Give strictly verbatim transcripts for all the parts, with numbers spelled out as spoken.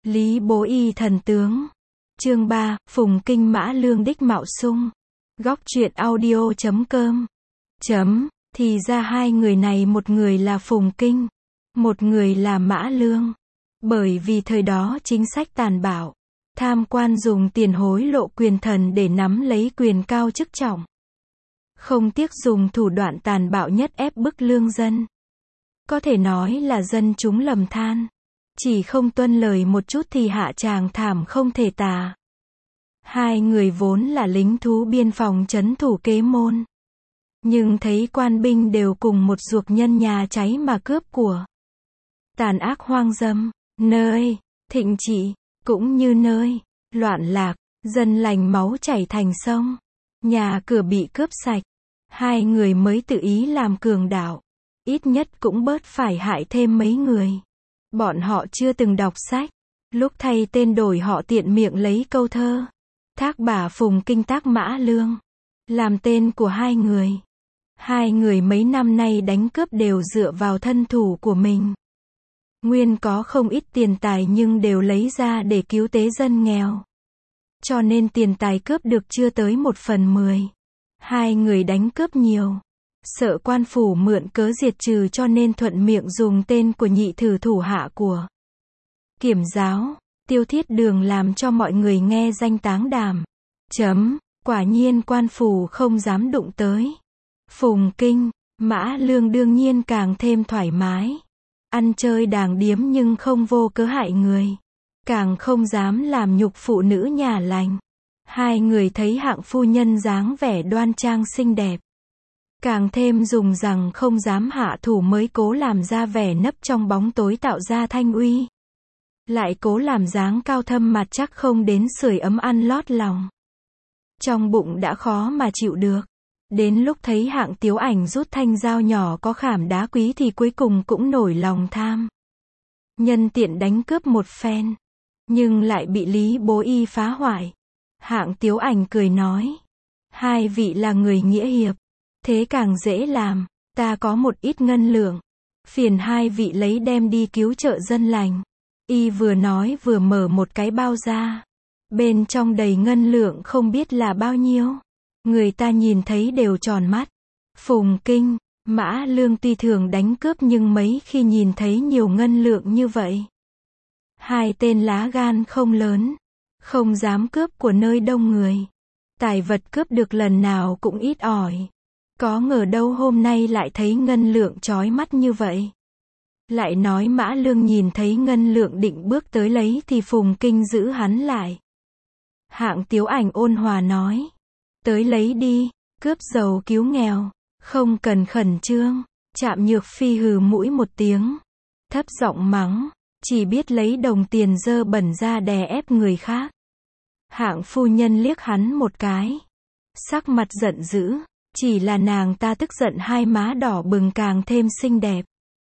Lý Bố Y thần tướng. Chương ba, Phùng Kinh Mã Lương đích mạo sung. Góc truyện audio chấm com. Chấm, thì ra hai người này, một người là Phùng Kinh, một người là Mã Lương. Bởi vì thời đó chính sách tàn bạo, tham quan dùng tiền hối lộ quyền thần để nắm lấy quyền cao chức trọng, không tiếc dùng thủ đoạn tàn bạo nhất ép bức lương dân. Có thể nói là dân chúng lầm than, chỉ không tuân lời một chút thì hạ tràng thảm không thể tả. Hai người vốn là lính thú biên phòng trấn thủ Kế Môn, nhưng thấy quan binh đều cùng một ruột nhân nhà cháy mà cướp của. Tàn ác hoang dâm, nơi thịnh trị, cũng như nơi loạn lạc, dân lành máu chảy thành sông, nhà cửa bị cướp sạch. Hai người mới tự ý làm cường đạo, ít nhất cũng bớt phải hại thêm mấy người. Bọn họ chưa từng đọc sách, lúc thay tên đổi họ tiện miệng lấy câu thơ thác bà Phùng Kinh tác Mã Lương làm tên của hai người. Hai người mấy năm nay đánh cướp đều dựa vào thân thủ của mình. Nguyên có không ít tiền tài nhưng đều lấy ra để cứu tế dân nghèo, cho nên tiền tài cướp được chưa tới một phần mười. Hai người đánh cướp nhiều, sợ quan phủ mượn cớ diệt trừ cho nên thuận miệng dùng tên của nhị thử thủ hạ của Kiểm giáo, Tiêu Thiết Đường làm cho mọi người nghe danh táng đảm. Chấm, quả nhiên quan phủ không dám đụng tới. Phùng Kinh, Mã Lương đương nhiên càng thêm thoải mái. Ăn chơi đàng điếm nhưng không vô cớ hại người, càng không dám làm nhục phụ nữ nhà lành. Hai người thấy hạng phu nhân dáng vẻ đoan trang xinh đẹp, càng thêm dùng rằng không dám hạ thủ mới cố làm ra vẻ nấp trong bóng tối tạo ra thanh uy. Lại cố làm dáng cao thâm mặt chắc không đến sưởi ấm ăn lót lòng. Trong bụng đã khó mà chịu được. Đến lúc thấy hạng Tiếu Ảnh rút thanh dao nhỏ có khảm đá quý thì cuối cùng cũng nổi lòng tham. Nhân tiện đánh cướp một phen, nhưng lại bị Lý Bố Y phá hoại. Hạng Tiếu Ảnh cười nói, hai vị là người nghĩa hiệp, thế càng dễ làm, ta có một ít ngân lượng, phiền hai vị lấy đem đi cứu trợ dân lành. Y vừa nói vừa mở một cái bao ra, bên trong đầy ngân lượng không biết là bao nhiêu. Người ta nhìn thấy đều tròn mắt. Phùng Kinh, Mã Lương tuy thường đánh cướp nhưng mấy khi nhìn thấy nhiều ngân lượng như vậy, hai tên lá gan không lớn, không dám cướp của nơi đông người. Tài vật cướp được lần nào cũng ít ỏi, có ngờ đâu hôm nay lại thấy ngân lượng chói mắt như vậy. Lại nói Mã Lương nhìn thấy ngân lượng định bước tới lấy thì Phùng Kinh giữ hắn lại. Hạng Tiếu Ảnh ôn hòa nói, tới lấy đi, cướp giàu cứu nghèo, không cần khẩn trương. Trạm Nhược Phi hừ mũi một tiếng, thấp giọng mắng, chỉ biết lấy đồng tiền dơ bẩn ra đè ép người khác. Hạng phu nhân liếc hắn một cái, sắc mặt giận dữ, chỉ là nàng ta tức giận hai má đỏ bừng càng thêm xinh đẹp.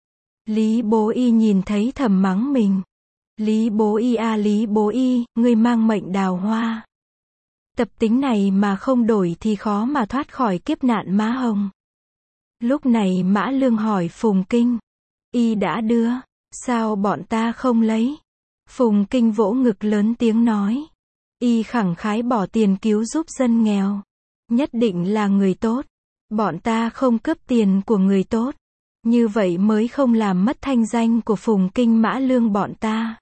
Lý Bố Y nhìn thấy thầm mắng mình. Lý Bố Y a Lý Bố Y, ngươi mang mệnh đào hoa. Tập tính này mà không đổi thì khó mà thoát khỏi kiếp nạn má hồng. Lúc này Mã Lương hỏi Phùng Kinh, y đã đưa, sao bọn ta không lấy? Phùng Kinh vỗ ngực lớn tiếng nói, y khẳng khái bỏ tiền cứu giúp dân nghèo, nhất định là người tốt. Bọn ta không cướp tiền của người tốt, như vậy mới không làm mất thanh danh của Phùng Kinh Mã Lương bọn ta.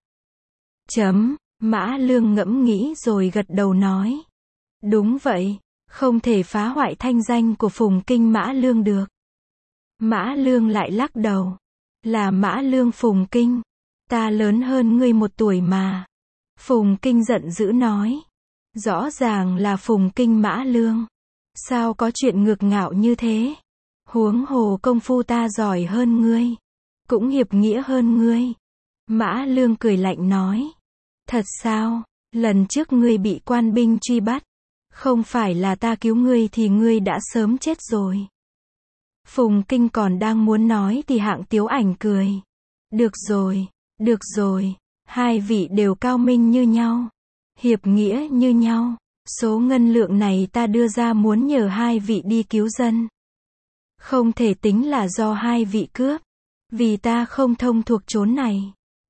Chấm, Mã Lương ngẫm nghĩ rồi gật đầu nói, đúng vậy, không thể phá hoại thanh danh của Phùng Kinh Mã Lương được. Mã Lương lại lắc đầu, là Mã Lương Phùng Kinh, ta lớn hơn ngươi một tuổi mà. Phùng Kinh giận dữ nói, rõ ràng là Phùng Kinh Mã Lương, sao có chuyện ngược ngạo như thế? Huống hồ công phu ta giỏi hơn ngươi, cũng hiệp nghĩa hơn ngươi. Mã Lương cười lạnh nói, thật sao? Lần trước ngươi bị quan binh truy bắt, không phải là ta cứu ngươi thì ngươi đã sớm chết rồi. Phùng Kinh còn đang muốn nói thì Hạng Tiếu Ảnh cười, được rồi, được rồi, hai vị đều cao minh như nhau, hiệp nghĩa như nhau, số ngân lượng này ta đưa ra muốn nhờ hai vị đi cứu dân. Không thể tính là do hai vị cướp, vì ta không thông thuộc chốn này.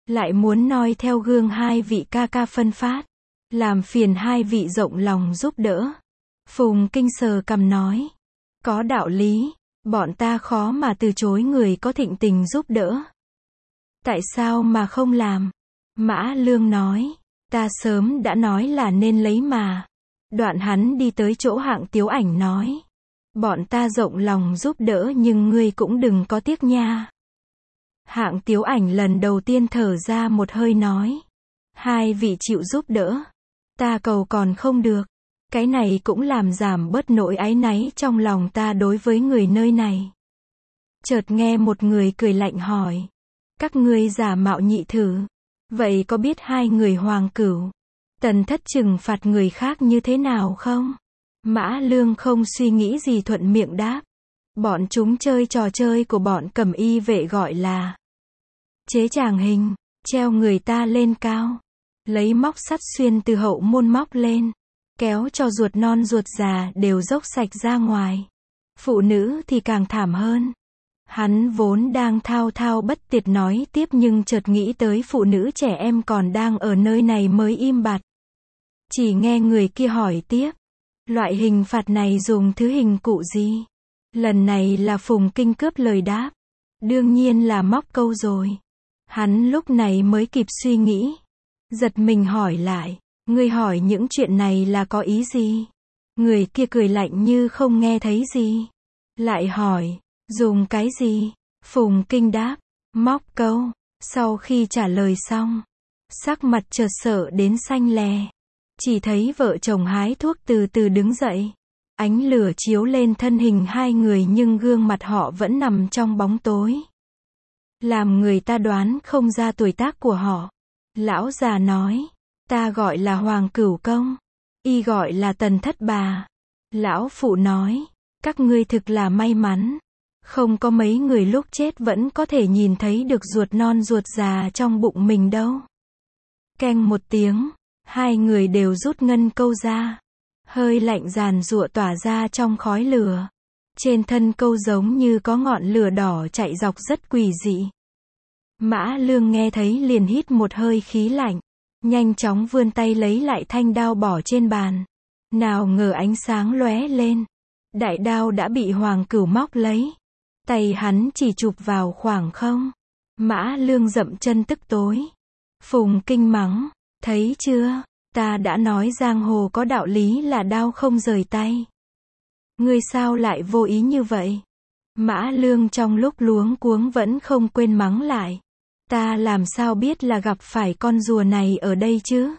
lại muốn noi theo gương hai vị ca ca phân phát, làm phiền hai vị rộng lòng giúp đỡ. Phùng Kinh sờ cằm nói, có đạo lý, bọn ta khó mà từ chối người có thịnh tình giúp đỡ. Tại sao mà không làm? Mã Lương nói, ta sớm đã nói là nên lấy mà. Đoạn hắn đi tới chỗ Hạng Tiếu Ảnh nói, bọn ta rộng lòng giúp đỡ nhưng ngươi cũng đừng có tiếc nha. Hạng Tiếu Ảnh lần đầu tiên thở ra một hơi nói, hai vị chịu giúp đỡ, ta cầu còn không được. Cái này cũng làm giảm bớt nỗi áy náy trong lòng ta đối với người nơi này. Chợt nghe một người cười lạnh hỏi, các ngươi giả mạo nhị thử, vậy có biết hai người Hoàng Cửu, Tần Thất trừng phạt người khác như thế nào không? Mã Lương không suy nghĩ gì thuận miệng đáp, bọn chúng chơi trò chơi của bọn cẩm y vệ gọi là chế tràng hình, treo người ta lên cao, lấy móc sắt xuyên từ hậu môn móc lên, kéo cho ruột non ruột già đều dốc sạch ra ngoài. Phụ nữ thì càng thảm hơn. Hắn vốn đang thao thao bất tuyệt nói tiếp nhưng chợt nghĩ tới phụ nữ trẻ em còn đang ở nơi này mới im bặt. Chỉ nghe người kia hỏi tiếp, loại hình phạt này dùng thứ hình cụ gì? Lần này là Phùng Kinh cướp lời đáp, đương nhiên là móc câu rồi. Hắn lúc này mới kịp suy nghĩ, giật mình hỏi lại, ngươi hỏi những chuyện này là có ý gì? Người kia cười lạnh như không nghe thấy gì. Lại hỏi, dùng cái gì? Phùng Kinh đáp, móc câu. Sau khi trả lời xong, sắc mặt chợt sợ đến xanh lè. Chỉ thấy vợ chồng hái thuốc từ từ đứng dậy. Ánh lửa chiếu lên thân hình hai người nhưng gương mặt họ vẫn nằm trong bóng tối, làm người ta đoán không ra tuổi tác của họ. Lão già nói, ta gọi là Hoàng Cửu Công, y gọi là Tần Thất bà. Lão phụ nói, các ngươi thực là may mắn, không có mấy người lúc chết vẫn có thể nhìn thấy được ruột non ruột già trong bụng mình đâu. Keng một tiếng, hai người đều rút ngân câu ra. Hơi lạnh giàn giụa tỏa ra trong khói lửa. Trên thân câu giống như có ngọn lửa đỏ chạy dọc rất quỷ dị. Mã Lương nghe thấy liền hít một hơi khí lạnh, nhanh chóng vươn tay lấy lại thanh đao bỏ trên bàn. Nào ngờ ánh sáng lóe lên, đại đao đã bị Hoàng Cửu móc lấy. Tay hắn chỉ chụp vào khoảng không. Mã Lương dậm chân tức tối. Phùng Kinh mắng, thấy chưa, ta đã nói giang hồ có đạo lý là đao không rời tay. Ngươi sao lại vô ý như vậy? Mã Lương trong lúc luống cuống vẫn không quên mắng lại. Ta làm sao biết là gặp phải con rùa này ở đây chứ?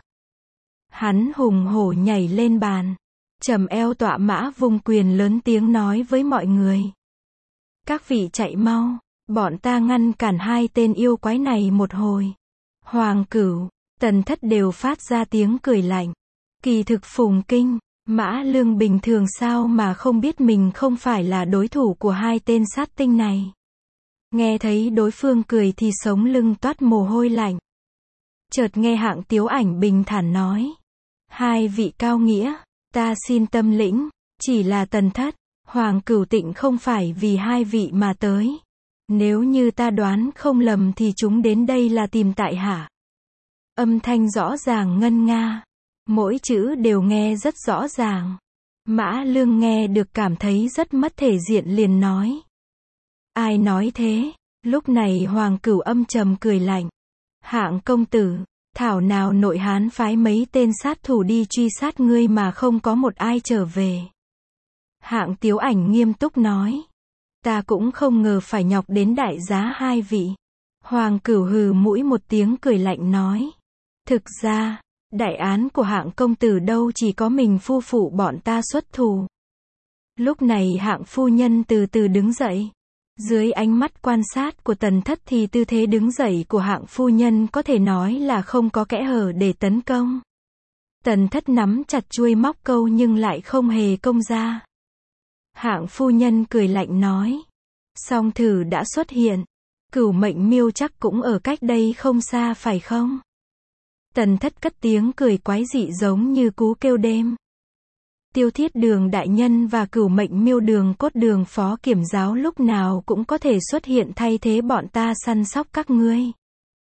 Hắn hùng hổ nhảy lên bàn, trầm eo tọa mã vung quyền lớn tiếng nói với mọi người. Các vị chạy mau, bọn ta ngăn cản hai tên yêu quái này một hồi. Hoàng Cửu, Tần Thất đều phát ra tiếng cười lạnh. Kỳ thực Phùng Kinh, Mã Lương bình thường sao mà không biết mình không phải là đối thủ của hai tên sát tinh này. Nghe thấy đối phương cười thì sống lưng toát mồ hôi lạnh. Chợt nghe Hạng Tiếu Ảnh bình thản nói, hai vị cao nghĩa, ta xin tâm lĩnh, chỉ là Tần Thất, Hoàng Cửu Tịnh không phải vì hai vị mà tới. Nếu như ta đoán không lầm thì chúng đến đây là tìm tại hạ. Âm thanh rõ ràng ngân nga, mỗi chữ đều nghe rất rõ ràng. Mã Lương nghe được cảm thấy rất mất thể diện liền nói. Ai nói thế? Lúc này Hoàng Cửu âm trầm cười lạnh. Hạng công tử, thảo nào nội Hán phái mấy tên sát thủ đi truy sát ngươi mà không có một ai trở về. Hạng Tiếu Ảnh nghiêm túc nói. Ta cũng không ngờ phải nhọc đến đại giá hai vị. Hoàng Cửu hừ mũi một tiếng cười lạnh nói. Thực ra, đại án của Hạng công tử đâu chỉ có mình phu phụ bọn ta xuất thủ. Lúc này Hạng phu nhân từ từ đứng dậy. Dưới ánh mắt quan sát của Tần Thất thì tư thế đứng dậy của Hạng phu nhân có thể nói là không có kẽ hở để tấn công. Tần Thất nắm chặt chuôi móc câu nhưng lại không hề công ra. Hạng phu nhân cười lạnh nói. Song thử đã xuất hiện. Cửu Mệnh Miêu chắc cũng ở cách đây không xa phải không? Tần Thất cất tiếng cười quái dị giống như cú kêu đêm. Tiêu Thiết Đường đại nhân và Cửu Mệnh Miêu Đường Cốt Đường phó kiểm giáo lúc nào cũng có thể xuất hiện thay thế bọn ta săn sóc các ngươi.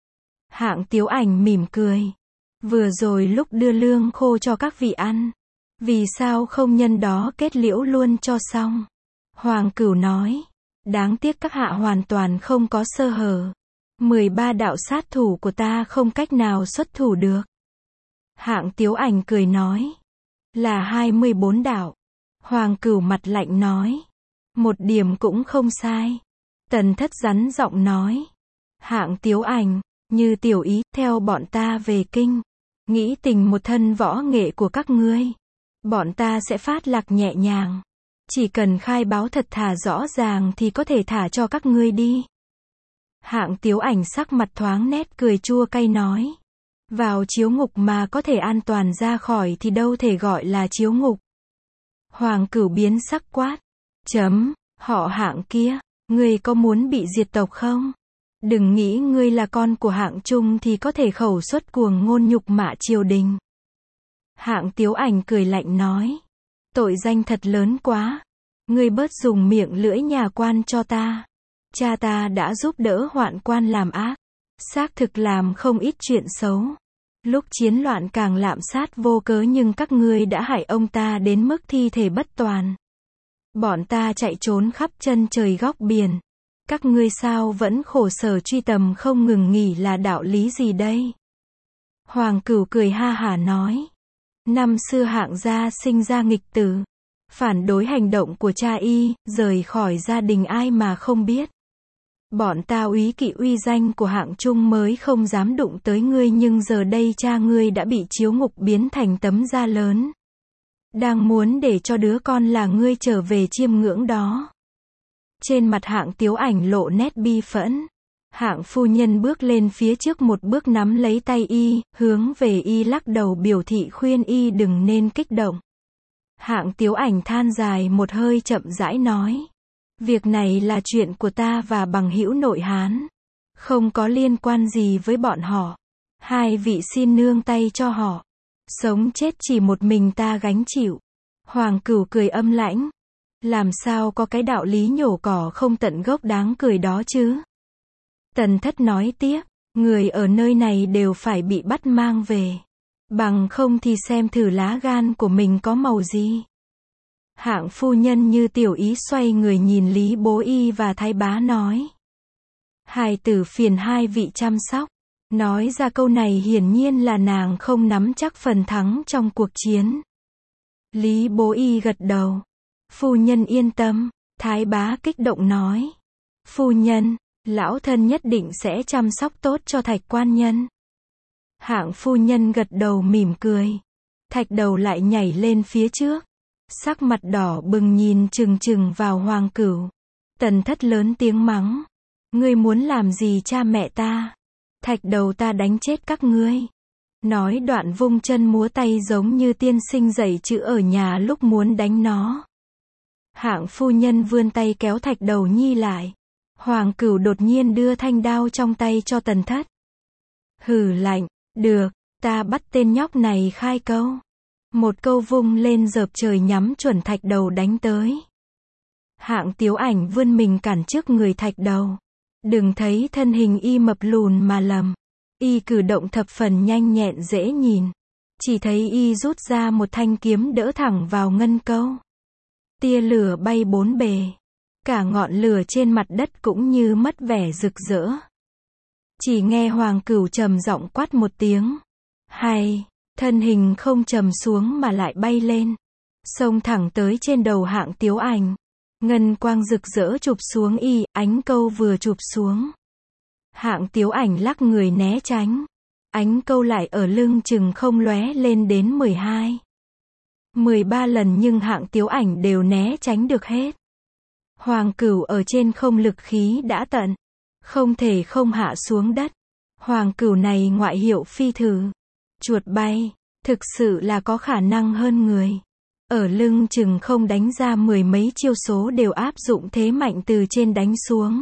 Hạng Tiếu Ảnh mỉm cười. Vừa rồi lúc đưa lương khô cho các vị ăn, vì sao không nhân đó kết liễu luôn cho xong? Hoàng Cửu nói. Đáng tiếc các hạ hoàn toàn không có sơ hở. mười ba đạo sát thủ của ta không cách nào xuất thủ được. Hạng Tiếu Ảnh cười nói. Là hai mươi bốn đạo. Hoàng Cửu mặt lạnh nói. Một điểm cũng không sai. Tần Thất rắn giọng nói. Hạng Tiếu Ảnh, như tiểu ý, theo bọn ta về kinh. Nghĩ tình một thân võ nghệ của các ngươi. Bọn ta sẽ phát lạc nhẹ nhàng. Chỉ cần khai báo thật thà rõ ràng thì có thể thả cho các ngươi đi. Hạng Tiếu Ảnh sắc mặt thoáng nét cười chua cay nói. Vào chiếu ngục mà có thể an toàn ra khỏi thì đâu thể gọi là chiếu ngục. Hoàng Cửu biến sắc quát. Chấm, họ Hạng kia, ngươi có muốn bị diệt tộc không? Đừng nghĩ ngươi là con của Hạng Trung thì có thể khẩu xuất cuồng ngôn nhục mạ triều đình. Hạng Tiếu Ảnh cười lạnh nói. Tội danh thật lớn quá. Ngươi bớt dùng miệng lưỡi nhà quan cho ta. Cha ta đã giúp đỡ hoạn quan làm ác. Xác thực làm không ít chuyện xấu. Lúc chiến loạn càng lạm sát vô cớ nhưng các ngươi đã hại ông ta đến mức thi thể bất toàn. Bọn ta chạy trốn khắp chân trời góc biển. Các ngươi sao vẫn khổ sở truy tầm không ngừng nghỉ là đạo lý gì đây? Hoàng Cửu cười ha hả nói. Năm xưa Hạng gia sinh ra nghịch tử. Phản đối hành động của cha y, rời khỏi gia đình ai mà không biết. Bọn ta úy kỵ uy danh của Hạng Trung mới không dám đụng tới ngươi nhưng giờ đây cha ngươi đã bị chiếu ngục biến thành tấm da lớn. Đang muốn để cho đứa con là ngươi trở về chiêm ngưỡng đó. Trên mặt Hạng Tiếu Ảnh lộ nét bi phẫn. Hạng phu nhân bước lên phía trước một bước nắm lấy tay y, hướng về y lắc đầu biểu thị khuyên y đừng nên kích động. Hạng Tiếu Ảnh than dài một hơi chậm rãi nói. Việc này là chuyện của ta và bằng hữu nội Hán. Không có liên quan gì với bọn họ. Hai vị xin nương tay cho họ. Sống chết chỉ một mình ta gánh chịu. Hoàng Cửu cười âm lãnh. Làm sao có cái đạo lý nhổ cỏ không tận gốc đáng cười đó chứ? Tần Thất nói tiếp. Người ở nơi này đều phải bị bắt mang về. Bằng không thì xem thử lá gan của mình có màu gì. Hạng phu nhân như tiểu ý xoay người nhìn Lý Bố Y và Thái Bá nói. Hài tử phiền hai vị chăm sóc. Nói ra câu này hiển nhiên là nàng không nắm chắc phần thắng trong cuộc chiến. Lý Bố Y gật đầu. Phu nhân yên tâm. Thái Bá kích động nói. Phu nhân, lão thân nhất định sẽ chăm sóc tốt cho Thạch quan nhân. Hạng phu nhân gật đầu mỉm cười. Thạch Đầu lại nhảy lên phía trước. Sắc mặt đỏ bừng nhìn chừng chừng vào Hoàng Cửu. Tần Thất lớn tiếng mắng. Ngươi muốn làm gì cha mẹ ta? Thạch Đầu ta đánh chết các ngươi. Nói đoạn vung chân múa tay giống như tiên sinh dạy chữ ở nhà lúc muốn đánh nó. Hạng phu nhân vươn tay kéo Thạch Đầu Nhi lại. Hoàng Cửu đột nhiên đưa thanh đao trong tay cho Tần Thất. Hừ lạnh, được, ta bắt tên nhóc này khai câu. Một câu vung lên dợp trời nhắm chuẩn Thạch Đầu đánh tới. Hạng Tiếu Ảnh vươn mình cản trước người Thạch Đầu. Đừng thấy thân hình y mập lùn mà lầm. Y cử động thập phần nhanh nhẹn dễ nhìn. Chỉ thấy y rút ra một thanh kiếm đỡ thẳng vào ngân câu. Tia lửa bay bốn bề. Cả ngọn lửa trên mặt đất cũng như mất vẻ rực rỡ. Chỉ nghe Hoàng Cửu trầm giọng quát một tiếng. Hay, thân hình không trầm xuống mà lại bay lên. Xông thẳng tới trên đầu Hạng Tiếu Ảnh. Ngân quang rực rỡ chụp xuống y, ánh câu vừa chụp xuống. Hạng Tiếu Ảnh lắc người né tránh. Ánh câu lại ở lưng chừng không lóe lên đến mười hai. mười ba lần nhưng Hạng Tiếu Ảnh đều né tránh được hết. Hoàng Cửu ở trên không lực khí đã tận. Không thể không hạ xuống đất. Hoàng Cửu này ngoại hiệu phi thử. Chuột bay. Thực sự là có khả năng hơn người. Ở lưng chừng không đánh ra mười mấy chiêu số đều áp dụng thế mạnh từ trên đánh xuống.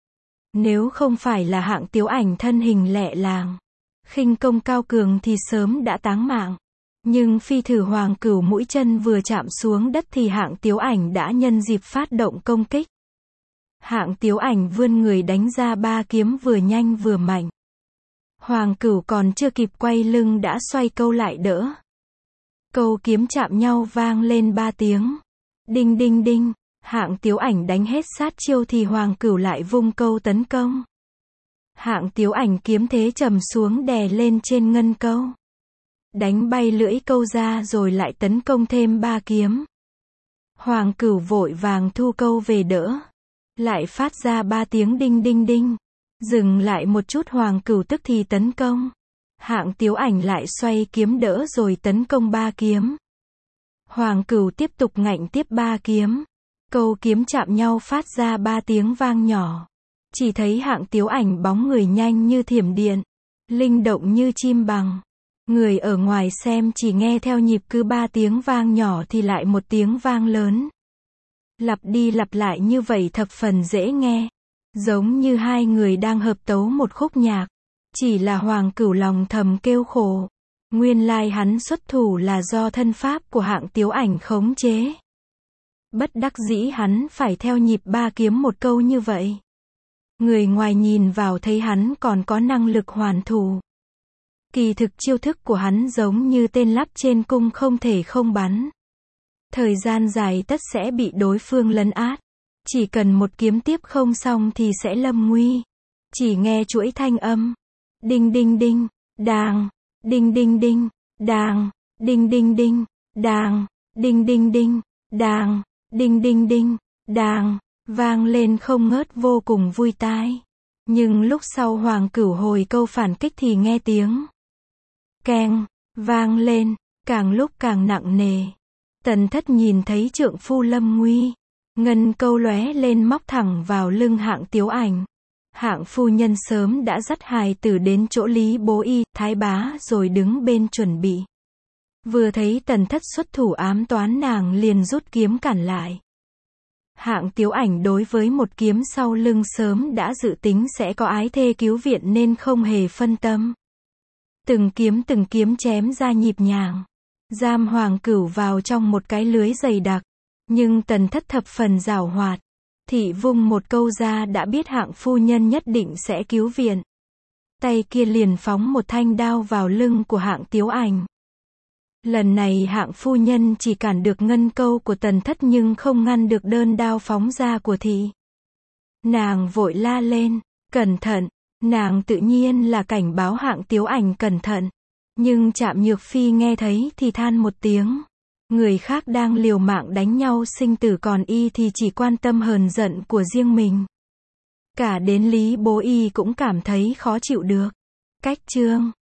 Nếu không phải là Hạng Tiếu Ảnh thân hình lẹ làng, khinh công cao cường thì sớm đã táng mạng. Nhưng phi thử Hoàng Cửu mũi chân vừa chạm xuống đất thì Hạng Tiếu Ảnh đã nhân dịp phát động công kích. Hạng Tiếu Ảnh vươn người đánh ra ba kiếm vừa nhanh vừa mạnh. Hoàng Cửu còn chưa kịp quay lưng đã xoay câu lại đỡ. Câu kiếm chạm nhau vang lên ba tiếng. Đinh đinh đinh, Hạng Tiếu Ảnh đánh hết sát chiêu thì Hoàng Cửu lại vung câu tấn công. Hạng Tiếu Ảnh kiếm thế trầm xuống đè lên trên ngân câu. Đánh bay lưỡi câu ra rồi lại tấn công thêm ba kiếm. Hoàng Cửu vội vàng thu câu về đỡ. Lại phát ra ba tiếng đinh đinh đinh. Dừng lại một chút Hoàng Cửu tức thì tấn công. Hạng Tiếu Ảnh lại xoay kiếm đỡ rồi tấn công ba kiếm. Hoàng Cửu tiếp tục ngạnh tiếp ba kiếm. Câu kiếm chạm nhau phát ra ba tiếng vang nhỏ. Chỉ thấy Hạng Tiếu Ảnh bóng người nhanh như thiểm điện, linh động như chim bằng. Người ở ngoài xem chỉ nghe theo nhịp cứ ba tiếng vang nhỏ thì lại một tiếng vang lớn. Lặp đi lặp lại như vậy thập phần dễ nghe. Giống như hai người đang hợp tấu một khúc nhạc. Chỉ là Hoàng Cửu lòng thầm kêu khổ. Nguyên lai hắn xuất thủ là do thân pháp của Hạng Tiếu Ảnh khống chế. Bất đắc dĩ hắn phải theo nhịp ba kiếm một câu như vậy. Người ngoài nhìn vào thấy hắn còn có năng lực hoàn thủ. Kỳ thực chiêu thức của hắn giống như tên lắp trên cung không thể không bắn. Thời gian dài tất sẽ bị đối phương lấn át. Chỉ cần một kiếm tiếp không xong thì sẽ lâm nguy. Chỉ nghe chuỗi thanh âm. Đinh đinh đinh, đàng, đinh đinh đinh, đàng, đinh đinh đinh, đàng, đinh đinh đinh, đàng, đinh đinh đinh, đàng, vang lên không ngớt vô cùng vui tai. Nhưng lúc sau Hoàng Cửu hồi câu phản kích thì nghe tiếng keng, vang lên, càng lúc càng nặng nề. Tần Thất nhìn thấy trượng phu lâm nguy. Ngân câu lóe lên móc thẳng vào lưng Hạng Tiếu Ảnh. Hạng phu nhân sớm đã dắt hài tử đến chỗ Lý Bố Y, Thái Bá rồi đứng bên chuẩn bị. Vừa thấy Tần Thất xuất thủ ám toán nàng liền rút kiếm cản lại. Hạng Tiếu Ảnh đối với một kiếm sau lưng sớm đã dự tính sẽ có ái thê cứu viện nên không hề phân tâm. Từng kiếm từng kiếm chém ra nhịp nhàng. Giam Hoàng Cửu vào trong một cái lưới dày đặc. Nhưng Tần Thất thập phần giảo hoạt. Thị vung một câu ra đã biết Hạng phu nhân nhất định sẽ cứu viện. Tay kia liền phóng một thanh đao vào lưng của Hạng Tiếu Ảnh. Lần này Hạng phu nhân chỉ cản được ngân câu của Tần Thất nhưng không ngăn được đơn đao phóng ra của thị. Nàng vội la lên, cẩn thận, nàng tự nhiên là cảnh báo Hạng Tiếu Ảnh cẩn thận. Nhưng Trạm Nhược Phi nghe thấy thì than một tiếng. Người khác đang liều mạng đánh nhau sinh tử còn y thì chỉ quan tâm hờn giận của riêng mình. Cả đến Lý Bố Y cũng cảm thấy khó chịu được. Cách chương